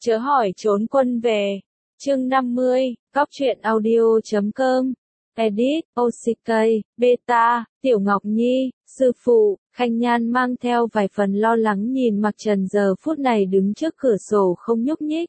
Chớ hỏi trốn quân về. Chương 50, Cóc truyện audio.com. Edit, OCK, Beta, Tiểu Ngọc Nhi, sư phụ, Khanh Nhan mang theo vài phần lo lắng nhìn Mặc Trần giờ phút này đứng trước cửa sổ không nhúc nhích.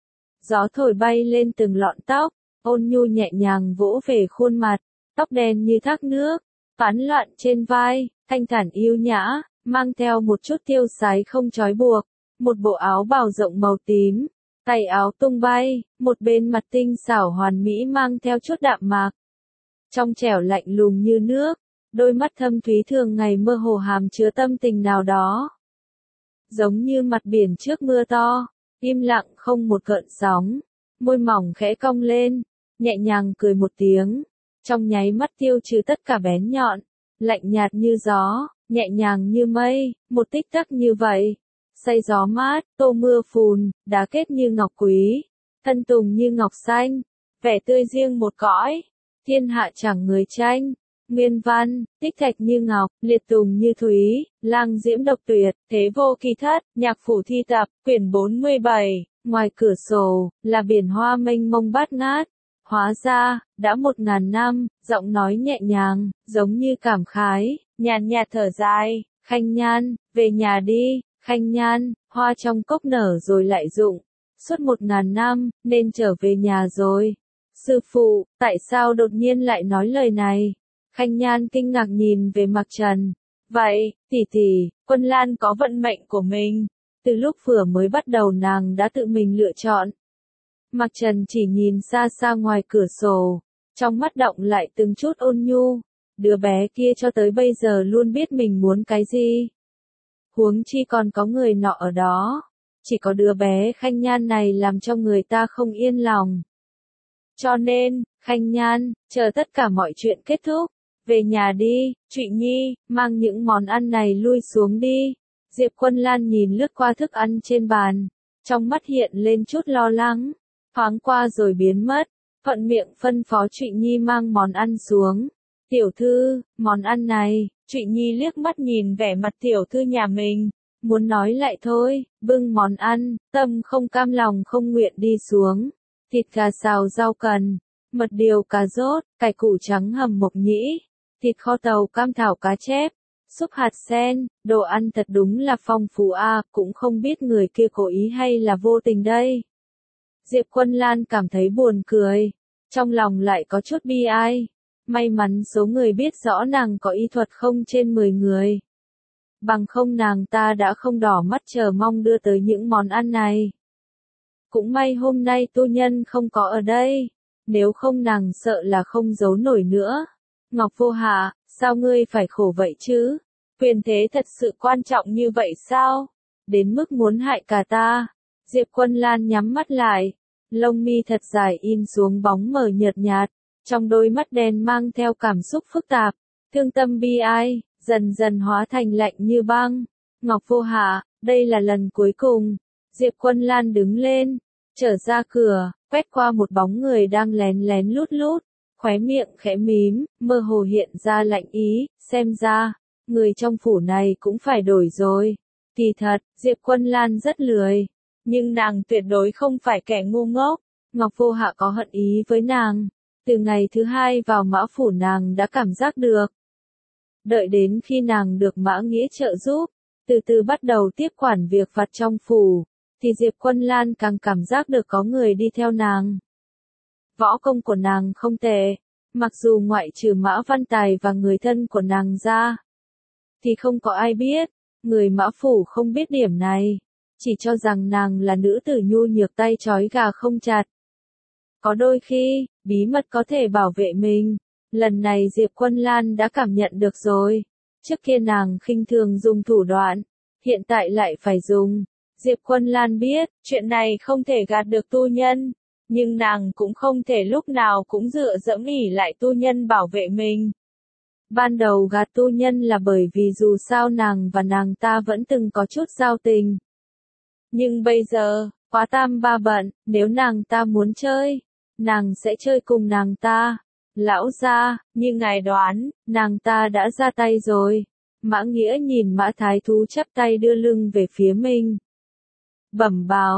Gió thổi bay lên từng lọn tóc, ôn nhu nhẹ nhàng vỗ về khuôn mặt, tóc đen như thác nước, tán loạn trên vai, thanh thản yêu nhã, mang theo một chút tiêu sái không trói buộc, một bộ áo bào rộng màu tím, tay áo tung bay, một bên mặt tinh xảo hoàn mỹ mang theo chút đạm mạc. Trong trẻo lạnh lùng như nước, đôi mắt thâm thúy thường ngày mơ hồ hàm chứa tâm tình nào đó. Giống như mặt biển trước mưa to, im lặng không một gợn sóng, môi mỏng khẽ cong lên, nhẹ nhàng cười một tiếng, trong nháy mắt tiêu trừ tất cả bén nhọn, lạnh nhạt như gió, nhẹ nhàng như mây, một tích tắc như vậy. Say gió mát, tô mưa phùn, đá kết như ngọc quý, thân tùng như ngọc xanh, vẻ tươi riêng một cõi, thiên hạ chẳng người tranh. Nguyên văn, tích thạch như ngọc, liệt tùng như thúy, lang diễm độc tuyệt, thế vô kỳ thất, nhạc phủ thi tập, quyển 47, ngoài cửa sổ, là biển hoa mênh mông bát ngát. Hóa ra, đã 1000 năm, giọng nói nhẹ nhàng, giống như cảm khái, nhàn nhạt thở dài, Khanh Nhan, về nhà đi, Khanh Nhan, hoa trong cốc nở rồi lại rụng, suốt 1000 năm, nên trở về nhà rồi. Sư phụ, tại sao đột nhiên lại nói lời này? Khanh Nhan kinh ngạc nhìn về Mặc Trần. Vậy, tỷ tỷ, Quân Lan có vận mệnh của mình. Từ lúc vừa mới bắt đầu nàng đã tự mình lựa chọn. Mặc Trần chỉ nhìn xa xa ngoài cửa sổ, trong mắt động lại từng chút ôn nhu. Đứa bé kia cho tới bây giờ luôn biết mình muốn cái gì. Huống chi còn có người nọ ở đó. Chỉ có đứa bé Khanh Nhan này làm cho người ta không yên lòng. Cho nên, Khanh Nhan, chờ tất cả mọi chuyện kết thúc. Về nhà đi, Trụy Nhi, mang những món ăn này lui xuống đi. Diệp Quân Lan nhìn lướt qua thức ăn trên bàn, trong mắt hiện lên chút lo lắng, thoáng qua rồi biến mất, thuận miệng phân phó Trụy Nhi mang món ăn xuống. Tiểu thư, món ăn này, Trụy Nhi liếc mắt nhìn vẻ mặt tiểu thư nhà mình, muốn nói lại thôi, bưng món ăn, tâm không cam lòng không nguyện đi xuống. Thịt gà xào rau cần, mật điều cà rốt, cải củ trắng hầm mộc nhĩ, thịt kho tàu cam thảo cá chép, súp hạt sen, đồ ăn thật đúng là phong phú a, cũng không biết người kia cố ý hay là vô tình đây. Diệp Quân Lan cảm thấy buồn cười, trong lòng lại có chút bi ai, may mắn số người biết rõ nàng có y thuật không trên 10 người. Bằng không nàng ta đã không đỏ mắt chờ mong đưa tới những món ăn này. Cũng may hôm nay tu nhân không có ở đây, nếu không nàng sợ là không giấu nổi nữa. Ngọc Vô Hạ, sao ngươi phải khổ vậy chứ? Quyền thế thật sự quan trọng như vậy sao? Đến mức muốn hại cả ta. Diệp Quân Lan nhắm mắt lại, lông mi thật dài in xuống bóng mờ nhợt nhạt, trong đôi mắt đen mang theo cảm xúc phức tạp, thương tâm bi ai, dần dần hóa thành lạnh như băng. Ngọc Vô Hạ, đây là lần cuối cùng. Diệp Quân Lan đứng lên, trở ra cửa, quét qua một bóng người đang lén lén lút lút, khóe miệng khẽ mím, mơ hồ hiện ra lạnh ý, xem ra, người trong phủ này cũng phải đổi rồi. Kỳ thật, Diệp Quân Lan rất lười, nhưng nàng tuyệt đối không phải kẻ ngu ngốc. Ngọc Vô Hạ có hận ý với nàng, từ ngày thứ 2 vào Mã phủ nàng đã cảm giác được. Đợi đến khi nàng được Mã Nghĩa trợ giúp, từ từ bắt đầu tiếp quản việc vặt trong phủ, thì Diệp Quân Lan càng cảm giác được có người đi theo nàng. Võ công của nàng không tệ, mặc dù ngoại trừ Mã Văn Tài và người thân của nàng ra, thì không có ai biết, người Mã phủ không biết điểm này, chỉ cho rằng nàng là nữ tử nhu nhược tay trói gà không chặt. Có đôi khi, bí mật có thể bảo vệ mình, lần này Diệp Quân Lan đã cảm nhận được rồi. Trước kia nàng khinh thường dùng thủ đoạn, hiện tại lại phải dùng. Diệp Quân Lan biết, chuyện này không thể gạt được tu nhân, nhưng nàng cũng không thể lúc nào cũng dựa dẫm ỷ lại tu nhân bảo vệ mình. Ban đầu gạt tu nhân là bởi vì dù sao nàng và nàng ta vẫn từng có chút giao tình. Nhưng bây giờ, quá tam ba bận, nếu nàng ta muốn chơi, nàng sẽ chơi cùng nàng ta. Lão gia, như ngài đoán, nàng ta đã ra tay rồi. Mã Nghĩa nhìn Mã Thái Thú chắp tay đưa lưng về phía mình. Bẩm báo,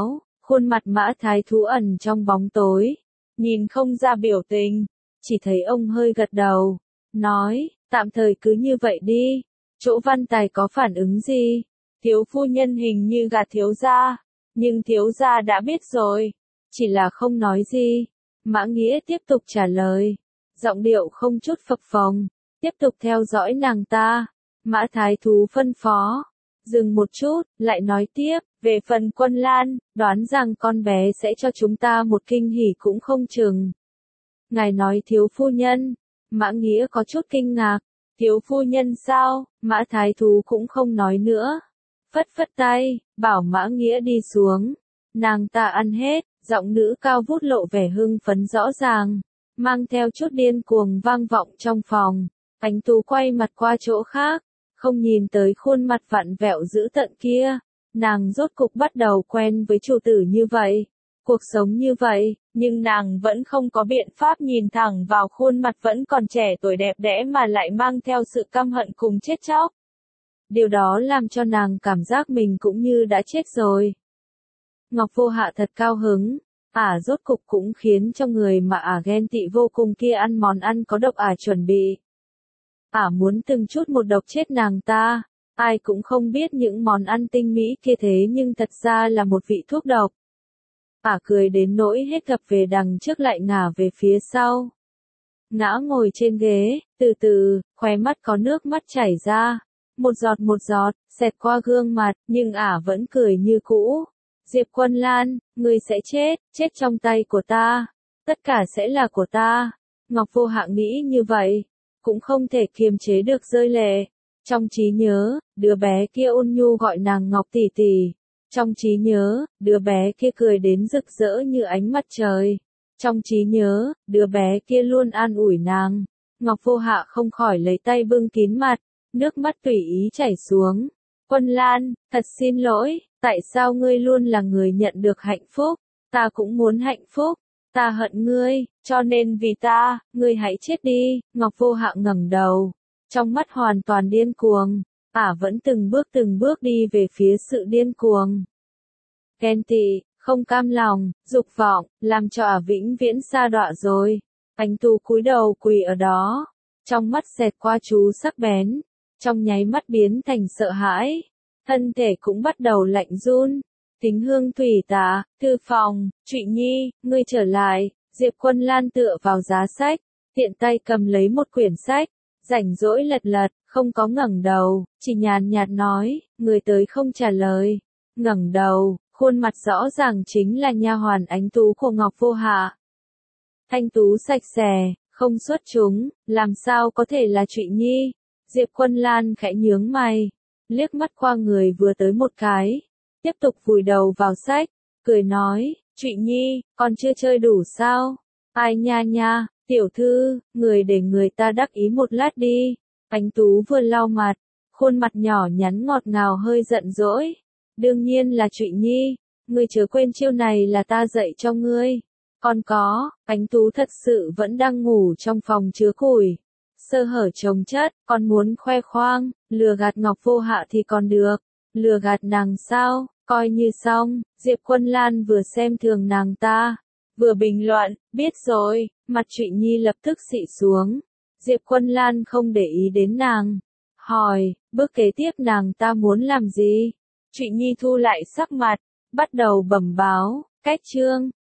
Khuôn mặt Mã Thái Thú ẩn trong bóng tối, nhìn không ra biểu tình, chỉ thấy ông hơi gật đầu, nói, tạm thời cứ như vậy đi. Chỗ Văn Tài có phản ứng gì? Thiếu phu nhân hình như gạt thiếu gia, nhưng thiếu gia đã biết rồi, chỉ là không nói gì. Mã Nghĩa tiếp tục trả lời, giọng điệu không chút phập phồng, tiếp tục theo dõi nàng ta. Mã Thái Thú phân phó, dừng một chút, lại nói tiếp, về phần Quân Lan, đoán rằng con bé sẽ cho chúng ta một kinh hỉ cũng không chừng. Ngài nói thiếu phu nhân, Mã Nghĩa có chút kinh ngạc, thiếu phu nhân sao? Mã Thái Thú cũng không nói nữa, phất phất tay, bảo Mã Nghĩa đi xuống. Nàng ta ăn hết, giọng nữ cao vút lộ vẻ hưng phấn rõ ràng, mang theo chút điên cuồng vang vọng trong phòng. Ánh Tú quay mặt qua chỗ khác, không nhìn tới khuôn mặt vặn vẹo dữ tợn kia. Nàng rốt cục bắt đầu quen với chủ tử như vậy, cuộc sống như vậy, nhưng nàng vẫn không có biện pháp nhìn thẳng vào khuôn mặt vẫn còn trẻ tuổi đẹp đẽ mà lại mang theo sự căm hận cùng chết chóc. Điều đó làm cho nàng cảm giác mình cũng như đã chết rồi. Ngọc Vô Hạ thật cao hứng, rốt cục cũng khiến cho người mà ghen tị vô cùng kia ăn món ăn có độc chuẩn bị. Muốn từng chút một độc chết nàng ta, ai cũng không biết những món ăn tinh mỹ kia thế nhưng thật ra là một vị thuốc độc. Cười đến nỗi hết gập về đằng trước lại ngả về phía sau. Ngã ngồi trên ghế, từ từ, khóe mắt có nước mắt chảy ra. Một giọt, xẹt qua gương mặt, nhưng vẫn cười như cũ. Diệp Quân Lan, ngươi sẽ chết trong tay của ta. Tất cả sẽ là của ta. Ngọc Vô Hạ nghĩ như vậy, cũng không thể kiềm chế được rơi lệ. Trong trí nhớ, đứa bé kia ôn nhu gọi nàng Ngọc tỷ tỷ. Trong trí nhớ, đứa bé kia cười đến rực rỡ như ánh mặt trời. Trong trí nhớ, đứa bé kia luôn an ủi nàng. Ngọc Vô Hạ không khỏi lấy tay bưng kín mặt, nước mắt tùy ý chảy xuống. Quân Lan, thật xin lỗi, tại sao ngươi luôn là người nhận được hạnh phúc? Ta cũng muốn hạnh phúc. Ta hận ngươi, cho nên vì ta, ngươi hãy chết đi. Ngọc Vô Hạ ngẩng đầu, trong mắt hoàn toàn điên cuồng. Vẫn từng bước đi về phía sự điên cuồng. Ghen tị, không cam lòng, dục vọng, làm cho vĩnh viễn sa đọa rồi. Ánh Tú cúi đầu quỳ ở đó, trong mắt xẹt qua chú sắc bén, trong nháy mắt biến thành sợ hãi, thân thể cũng bắt đầu lạnh run. Tính Hương Thủy Tạ, thư phòng, Trụy Nhi, ngươi trở lại. Diệp Quân Lan tựa vào giá sách, tiện tay cầm lấy một quyển sách, rảnh rỗi lật lật, không có ngẩng đầu, chỉ nhàn nhạt nói, người tới không trả lời. Ngẩng đầu, khuôn mặt rõ ràng chính là nha hoàn Ánh Tú của Ngọc Vô Hạ. Thanh tú sạch sẽ, không xuất chúng, làm sao có thể là Trụy Nhi? Diệp Quân Lan khẽ nhướng mày, liếc mắt qua người vừa tới một cái, tiếp tục vùi đầu vào sách, cười nói, Trụy Nhi, con chưa chơi đủ sao? Ai nha, tiểu thư, người để người ta đắc ý một lát đi. Ánh Tú vừa lau mặt, khuôn mặt nhỏ nhắn ngọt ngào hơi giận dỗi. Đương nhiên là Trụy Nhi, ngươi chớ quên chiêu này là ta dạy cho ngươi. Còn có, Ánh Tú thật sự vẫn đang ngủ trong phòng chứa củi. Sơ hở chồng chất, còn muốn khoe khoang, lừa gạt Ngọc Vô Hạ thì còn được. Lừa gạt nàng sao, coi như xong. Diệp Quân Lan vừa xem thường nàng ta, vừa bình luận, biết rồi, mặt Trụy Nhi lập tức xị xuống. Diệp Quân Lan không để ý đến nàng, hỏi, bước kế tiếp nàng ta muốn làm gì? Trụy Nhi thu lại sắc mặt, bắt đầu bẩm báo, cách chương.